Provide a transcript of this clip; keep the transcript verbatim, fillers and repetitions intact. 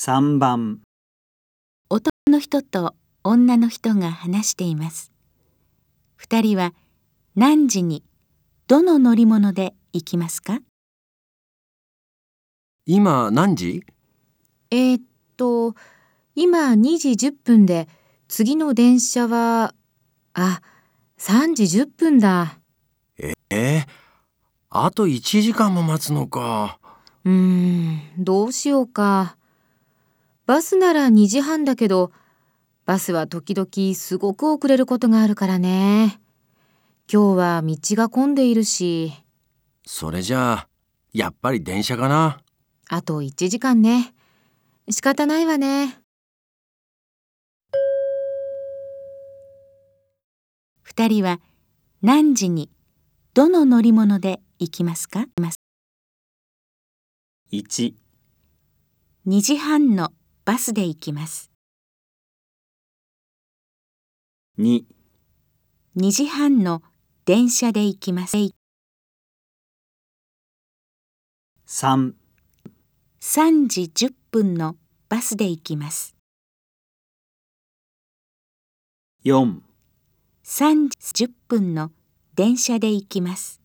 さんばん男の人と女の人が話しています。二人は何時にどの乗り物で行きますか？ 今何時？ えーっと、今にじじゅっぷんで、次の電車は、あ、さんじじゅっぷんだ。 えー、あといちじかんも待つのか。 うーん、どうしようか。バスならにじはんだけど、バスは時々すごく遅れることがあるからね。今日は道が混んでいるし。 それじゃあ、やっぱり電車かな。 あといちじかんね。仕方ないわね。 二人は何時にどの乗り物で行きますか？ いち、 にじはんのバスで行きます。 に、 にじはんの電車で行きます。 さん、 さんじじゅっぷんのバスで行きます。 よん、 さんじじゅっぷんの電車で行きます。